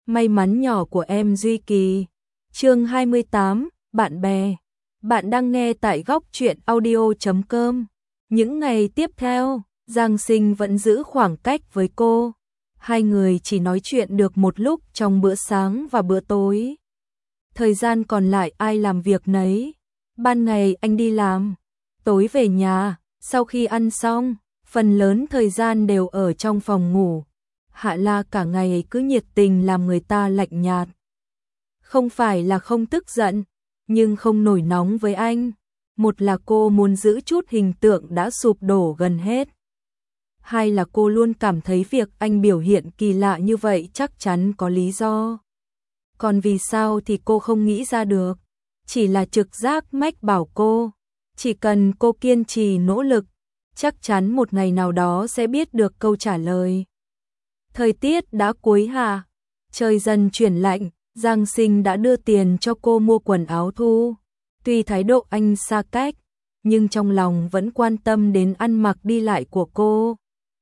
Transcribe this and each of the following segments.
May mắn nhỏ của em Duy Kỳ. Chương 28, bạn bè. Bạn đang nghe tại góc truyện audio.com. Những ngày tiếp theo, Giang Sinh vẫn giữ khoảng cách với cô. Hai người chỉ nói chuyện được một lúc trong bữa sáng và bữa tối. Thời gian còn lại ai làm việc nấy. Ban ngày anh đi làm, tối về nhà, sau khi ăn xong, phần lớn thời gian đều ở trong phòng ngủ. Hạ La cả ngày cứ nhiệt tình làm người ta lạnh nhạt. Không phải là không tức giận, nhưng không nổi nóng với anh. Một là cô muốn giữ chút hình tượng đã sụp đổ gần hết. Hai là cô luôn cảm thấy việc anh biểu hiện kỳ lạ như vậy chắc chắn có lý do. Còn vì sao thì cô không nghĩ ra được. Chỉ là trực giác mách bảo cô. Chỉ cần cô kiên trì nỗ lực, chắc chắn một ngày nào đó sẽ biết được câu trả lời. Thời tiết đã cuối hạ, trời dần chuyển lạnh, Giang Sinh đã đưa tiền cho cô mua quần áo thu. Tuy thái độ anh xa cách, nhưng trong lòng vẫn quan tâm đến ăn mặc đi lại của cô.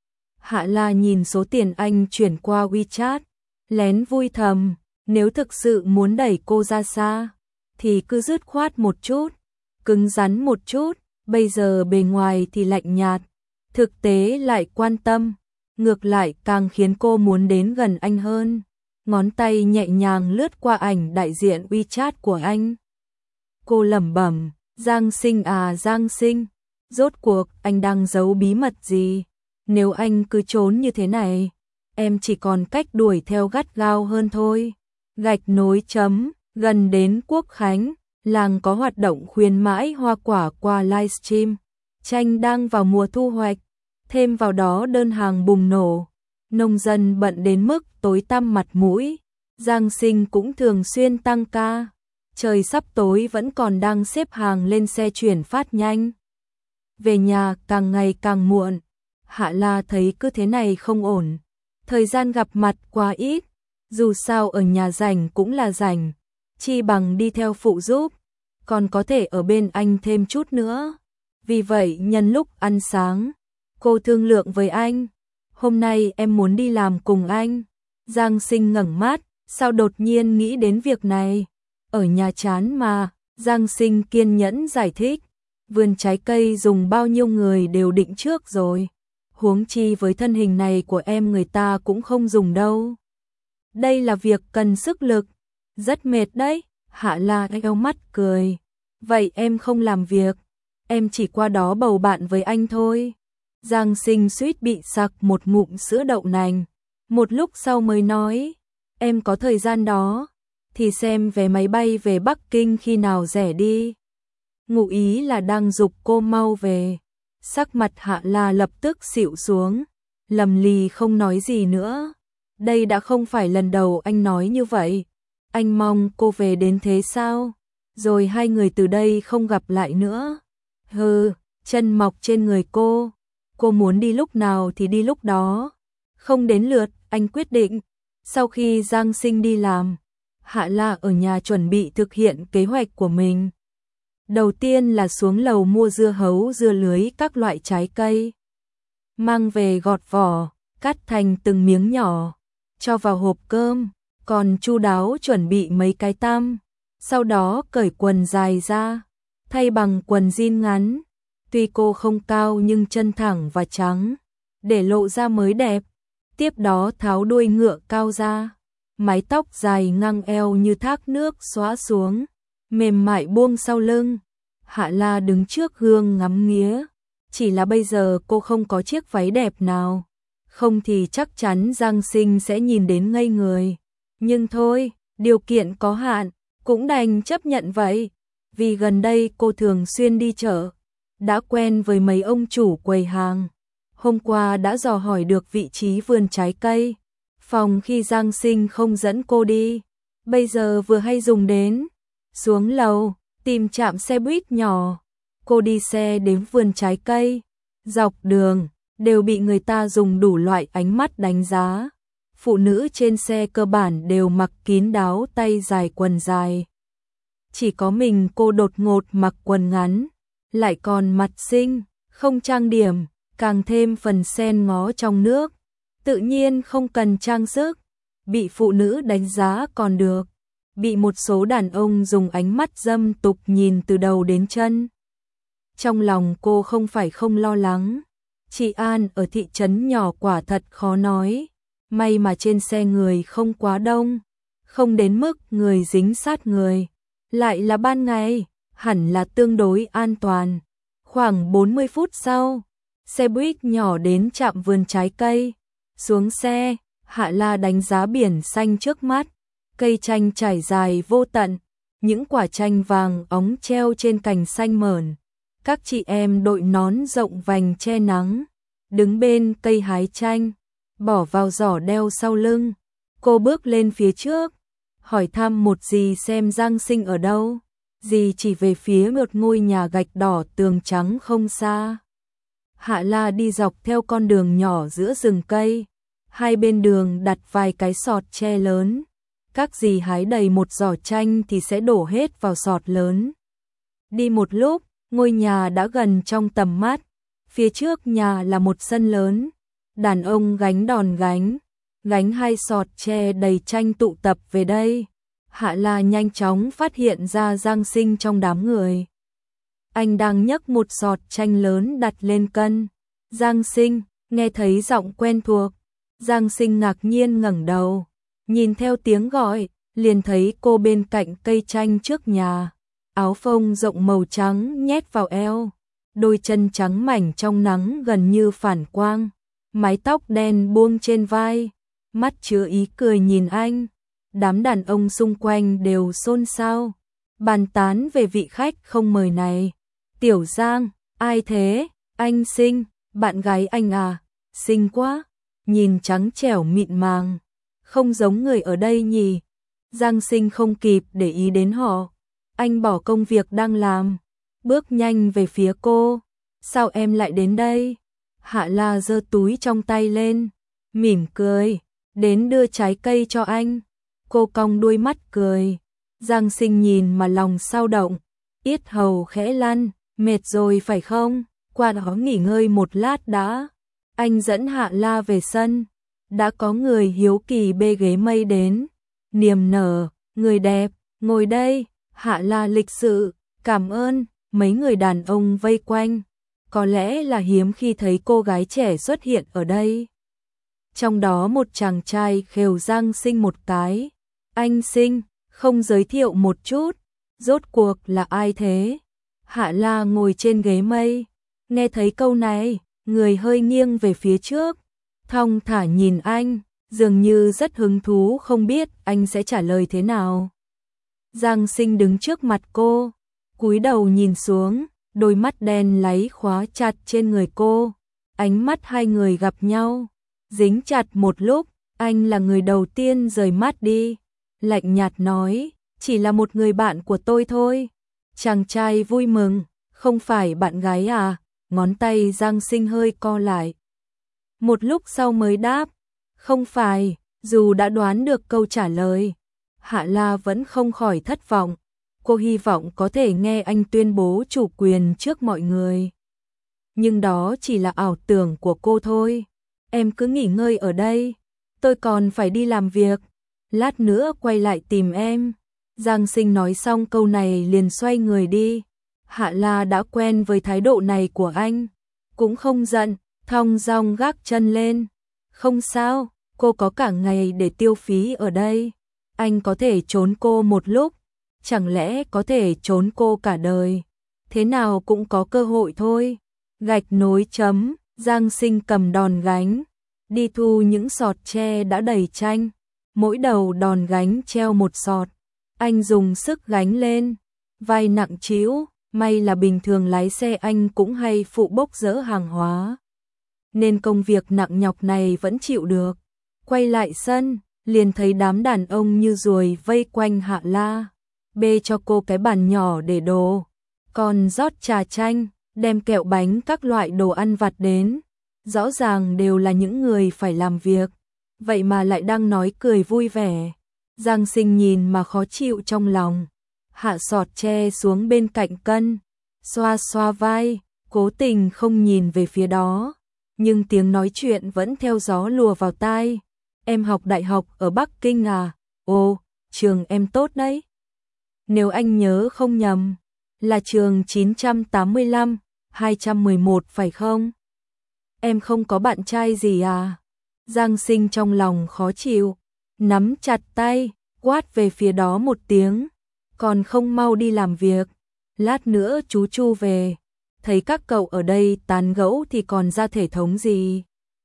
Hạ La nhìn số tiền anh chuyển qua WeChat, lén vui thầm, nếu thực sự muốn đẩy cô ra xa, thì cứ dứt khoát một chút, cứng rắn một chút, bây giờ bề ngoài thì lạnh nhạt, thực tế lại quan tâm, ngược lại càng khiến cô muốn đến gần anh hơn. Ngón tay nhẹ nhàng lướt qua ảnh đại diện WeChat của anh. Cô lẩm bẩm, Giang Sinh à Giang Sinh, rốt cuộc anh đang giấu bí mật gì? Nếu anh cứ trốn như thế này, em chỉ còn cách đuổi theo gắt gao hơn thôi. Gạch nối chấm, gần đến Quốc Khánh, làng có hoạt động khuyến mãi hoa quả qua livestream. Chanh đang vào mùa thu hoạch, thêm vào đó đơn hàng bùng nổ. Nông dân bận đến mức tối tăm mặt mũi, Giang Sinh cũng thường xuyên tăng ca. Trời sắp tối vẫn còn đang xếp hàng lên xe chuyển phát nhanh. Về nhà càng ngày càng muộn, Hạ La thấy cứ thế này không ổn. Thời gian gặp mặt quá ít, dù sao ở nhà rảnh cũng là rảnh, chi bằng đi theo phụ giúp, còn có thể ở bên anh thêm chút nữa. Vì vậy nhân lúc ăn sáng, cô thương lượng với anh. Hôm nay em muốn đi làm cùng anh. Giang Sinh ngẩng mắt, sao đột nhiên nghĩ đến việc này? Ở nhà chán mà, Giang Sinh kiên nhẫn giải thích. Vườn trái cây dùng bao nhiêu người đều định trước rồi. Huống chi với thân hình này của em người ta cũng không dùng đâu. Đây là việc cần sức lực. Rất mệt đấy. Hạ La eo mắt cười. Vậy em không làm việc. Em chỉ qua đó bầu bạn với anh thôi. Giang Sinh suýt bị sặc một ngụm sữa đậu nành. Một lúc sau mới nói, em có thời gian đó, thì xem vé máy bay về Bắc Kinh khi nào rẻ đi. Ngụ ý là đang giục cô mau về. Sắc mặt Hạ La lập tức xịu xuống, lầm lì không nói gì nữa. Đây đã không phải lần đầu anh nói như vậy. Anh mong cô về đến thế sao? Rồi hai người từ đây không gặp lại nữa. Hừ, chân mọc trên người cô. Cô muốn đi lúc nào thì đi lúc đó. Không đến lượt, anh quyết định. Sau khi Giang Sinh đi làm, Hạ La ở nhà chuẩn bị thực hiện kế hoạch của mình. Đầu tiên là xuống lầu mua dưa hấu, dưa lưới, các loại trái cây. Mang về gọt vỏ, cắt thành từng miếng nhỏ, cho vào hộp cơm, còn chu đáo chuẩn bị mấy cái tăm. Sau đó cởi quần dài ra, thay bằng quần jean ngắn. Tuy cô không cao nhưng chân thẳng và trắng, để lộ ra mới đẹp. Tiếp đó tháo đuôi ngựa cao ra, mái tóc dài ngang eo như thác nước xõa xuống, mềm mại buông sau lưng. Hạ La đứng trước gương ngắm nghía, chỉ là bây giờ cô không có chiếc váy đẹp nào, không thì chắc chắn Giang Sinh sẽ nhìn đến ngây người. Nhưng thôi, điều kiện có hạn, cũng đành chấp nhận vậy, vì gần đây cô thường xuyên đi chợ, đã quen với mấy ông chủ quầy hàng. Hôm qua đã dò hỏi được vị trí vườn trái cây, phòng khi Giang Sinh không dẫn cô đi, bây giờ vừa hay dùng đến. Xuống lầu, tìm trạm xe buýt nhỏ, cô đi xe đến vườn trái cây. Dọc đường, đều bị người ta dùng đủ loại ánh mắt đánh giá. Phụ nữ trên xe cơ bản đều mặc kín đáo, tay dài quần dài. Chỉ có mình cô đột ngột mặc quần ngắn, lại còn mặt xinh, không trang điểm, càng thêm phần sen ngó trong nước. Tự nhiên không cần trang sức, bị phụ nữ đánh giá còn được, bị một số đàn ông dùng ánh mắt dâm tục nhìn từ đầu đến chân. Trong lòng cô không phải không lo lắng, chị An ở thị trấn nhỏ quả thật khó nói, may mà trên xe người không quá đông, không đến mức người dính sát người, lại là ban ngày, hẳn là tương đối an toàn. Khoảng 40 phút sau, xe buýt nhỏ đến trạm vườn trái cây, xuống xe, Hạ La đánh giá biển xanh trước mắt, cây chanh trải dài vô tận, những quả chanh vàng óng treo trên cành xanh mởn. Các chị em đội nón rộng vành che nắng, đứng bên cây hái chanh, bỏ vào giỏ đeo sau lưng. Cô bước lên phía trước, hỏi thăm một dì xem Giang Sinh ở đâu. Dì chỉ về phía một ngôi nhà gạch đỏ tường trắng không xa. Hạ La đi dọc theo con đường nhỏ giữa rừng cây, hai bên đường đặt vài cái sọt tre lớn. Các dì hái đầy một giỏ chanh thì sẽ đổ hết vào sọt lớn. Đi một lúc, ngôi nhà đã gần trong tầm mắt, phía trước nhà là một sân lớn, đàn ông gánh đòn gánh hai sọt tre đầy chanh tụ tập về đây. Hạ La nhanh chóng phát hiện ra Giang Sinh trong đám người. Anh đang nhấc một sọt chanh lớn đặt lên cân. Giang Sinh, nghe thấy giọng quen thuộc. Giang Sinh ngạc nhiên ngẩng đầu, nhìn theo tiếng gọi, liền thấy cô bên cạnh cây chanh trước nhà. Áo phông rộng màu trắng nhét vào eo, đôi chân trắng mảnh trong nắng gần như phản quang, mái tóc đen buông trên vai, mắt chứa ý cười nhìn anh. Đám đàn ông xung quanh đều xôn xao, bàn tán về vị khách không mời này. Tiểu Giang, ai thế? Anh Sinh, bạn gái anh à? Xinh quá, nhìn trắng trẻo mịn màng, không giống người ở đây nhỉ? Giang Sinh không kịp để ý đến họ. Anh bỏ công việc đang làm, bước nhanh về phía cô. Sao em lại đến đây? Hạ La giơ túi trong tay lên, mỉm cười, đến đưa trái cây cho anh. Cô cong đuôi mắt cười. Giang Sinh nhìn mà lòng xao động, yết hầu khẽ lăn, mệt rồi phải không? Qua đó nghỉ ngơi một lát đã. Anh dẫn Hạ La về sân, đã có người hiếu kỳ bê ghế mây đến. Niềm nở, người đẹp, ngồi đây. Hạ La lịch sự, cảm ơn. Mấy người đàn ông vây quanh, có lẽ là hiếm khi thấy cô gái trẻ xuất hiện ở đây. Trong đó một chàng trai khều Giang Sinh một cái. Anh Sinh, không giới thiệu một chút, rốt cuộc là ai thế? Hạ La ngồi trên ghế mây, nghe thấy câu này, người hơi nghiêng về phía trước, thong thả nhìn anh, dường như rất hứng thú không biết anh sẽ trả lời thế nào. Giang Sinh đứng trước mặt cô, cúi đầu nhìn xuống, đôi mắt đen láy khóa chặt trên người cô. Ánh mắt hai người gặp nhau, dính chặt một lúc, anh là người đầu tiên rời mắt đi. Lạnh nhạt nói, chỉ là một người bạn của tôi thôi. Chàng trai vui mừng, không phải bạn gái à? Ngón tay Giang Sinh hơi co lại. Một lúc sau mới đáp, không phải. Dù đã đoán được câu trả lời, Hạ La vẫn không khỏi thất vọng. Cô hy vọng có thể nghe anh tuyên bố chủ quyền trước mọi người. Nhưng đó chỉ là ảo tưởng của cô thôi. Em cứ nghỉ ngơi ở đây, tôi còn phải đi làm việc. Lát nữa quay lại tìm em. Giang Sinh nói xong câu này liền xoay người đi. Hạ La đã quen với thái độ này của anh, cũng không giận, thong dong gác chân lên. Không sao, cô có cả ngày để tiêu phí ở đây. Anh có thể trốn cô một lúc, chẳng lẽ có thể trốn cô cả đời? Thế nào cũng có cơ hội thôi. Gạch nối chấm, Giang Sinh cầm đòn gánh, đi thu những sọt tre đã đầy chanh. Mỗi đầu đòn gánh treo một sọt, anh dùng sức gánh lên, vai nặng trĩu, may là bình thường lái xe anh cũng hay phụ bốc dỡ hàng hóa, nên công việc nặng nhọc này vẫn chịu được. Quay lại sân, liền thấy đám đàn ông như ruồi vây quanh Hạ La, bê cho cô cái bàn nhỏ để đồ, còn rót trà chanh, đem kẹo bánh các loại đồ ăn vặt đến. Rõ ràng đều là những người phải làm việc, vậy mà lại đang nói cười vui vẻ. Giang Sinh nhìn mà khó chịu trong lòng, hạ sọt tre xuống bên cạnh cân, xoa xoa vai, cố tình không nhìn về phía đó, nhưng tiếng nói chuyện vẫn theo gió lùa vào tai. em học đại học ở Bắc Kinh à? Ồ, trường em tốt đấy. Nếu anh nhớ không nhầm, là trường 985, 211 phải không? Em không có bạn trai gì à? Giang Sinh trong lòng khó chịu, nắm chặt tay, quát về phía đó một tiếng, còn không mau đi làm việc, lát nữa chú Chu về, thấy các cậu ở đây tán gẫu thì còn ra thể thống gì.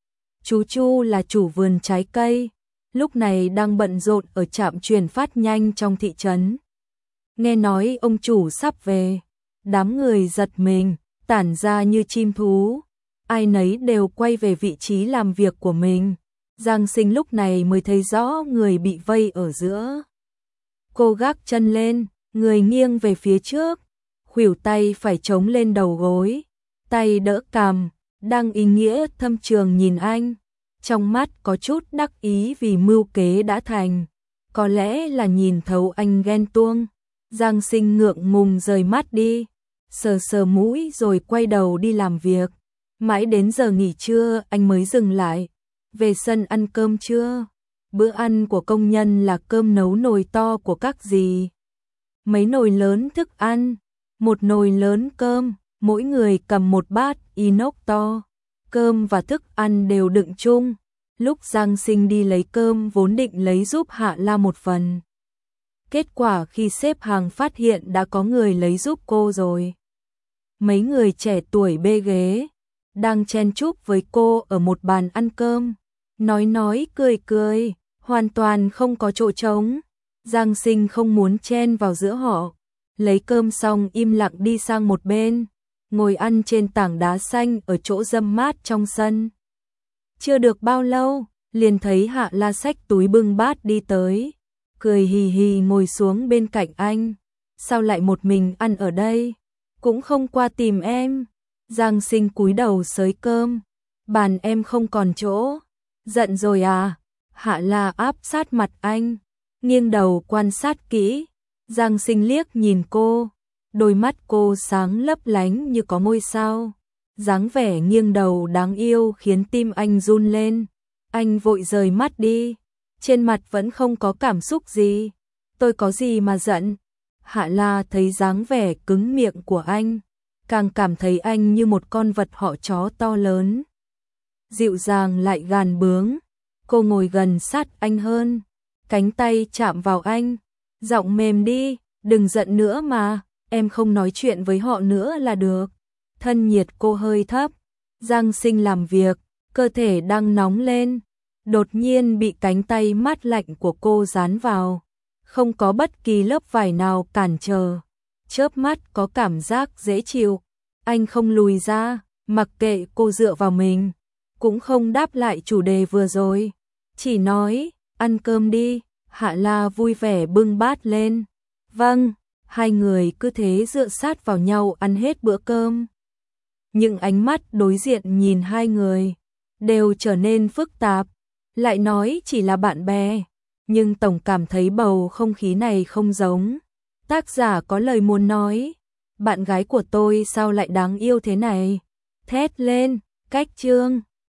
Chú Chu là chủ vườn trái cây, lúc này đang bận rộn ở trạm chuyển phát nhanh trong thị trấn. Nghe nói ông chủ sắp về, đám người giật mình, tản ra như chim thú, ai nấy đều quay về vị trí làm việc của mình. Giang Sinh lúc này mới thấy rõ người bị vây ở giữa. Cô gác chân lên, người nghiêng về phía trước, khuỷu tay phải chống lên đầu gối, tay đỡ cằm, đang ý nghĩa thâm trường nhìn anh, trong mắt có chút đắc ý vì mưu kế đã thành, có lẽ là nhìn thấu anh ghen tuông. Giang Sinh ngượng ngùng rời mắt đi, sờ sờ mũi rồi quay đầu đi làm việc. Mãi đến giờ nghỉ trưa anh mới dừng lại. Về sân ăn cơm chưa? Bữa ăn của công nhân là cơm nấu nồi to của các dì. Mấy nồi lớn thức ăn, một nồi lớn cơm, mỗi người cầm một bát inox to. Cơm và thức ăn đều đựng chung. Lúc Giang Sinh đi lấy cơm vốn định lấy giúp Hạ La một phần. Kết quả khi xếp hàng phát hiện đã có người lấy giúp cô rồi. Mấy người trẻ tuổi bê ghế, đang chen chúc với cô ở một bàn ăn cơm. Nói cười, hoàn toàn không có chỗ trống. Giang Sinh không muốn chen vào giữa họ. Lấy cơm xong im lặng đi sang một bên, ngồi ăn trên tảng đá xanh ở chỗ râm mát trong sân. Chưa được bao lâu, liền thấy Hạ La xách túi bưng bát đi tới, cười hì hì ngồi xuống bên cạnh anh. Sao lại một mình ăn ở đây? Cũng không qua tìm em. Giang Sinh cúi đầu xới cơm. Bàn em không còn chỗ. Giận rồi à? Hạ La áp sát mặt anh, nghiêng đầu quan sát kỹ. Giang Sinh liếc nhìn cô, đôi mắt cô sáng lấp lánh như có ngôi sao. Dáng vẻ nghiêng đầu đáng yêu khiến tim anh run lên. Anh vội rời mắt đi, trên mặt vẫn không có cảm xúc gì. Tôi có gì mà giận? Hạ La thấy dáng vẻ cứng miệng của anh, càng cảm thấy anh như một con vật họ chó to lớn. Dịu dàng lại gàn bướng, cô ngồi gần sát anh hơn, cánh tay chạm vào anh, giọng mềm đi, đừng giận nữa mà, em không nói chuyện với họ nữa là được. Thân nhiệt cô hơi thấp, Giang Sinh làm việc, cơ thể đang nóng lên, đột nhiên bị cánh tay mát lạnh của cô dán vào, không có bất kỳ lớp vải nào cản trở, chớp mắt có cảm giác dễ chịu. Anh không lùi ra, mặc kệ cô dựa vào mình, cũng không đáp lại chủ đề vừa rồi, chỉ nói, ăn cơm đi. Hạ La vui vẻ bưng bát lên. Vâng, hai người cứ thế dựa sát vào nhau ăn hết bữa cơm. Những ánh mắt đối diện nhìn hai người đều trở nên phức tạp, lại nói chỉ là bạn bè, nhưng tổng cảm thấy bầu không khí này không giống. Tác giả có lời muốn nói, bạn gái của tôi sao lại đáng yêu thế này? Thét lên, cách chương.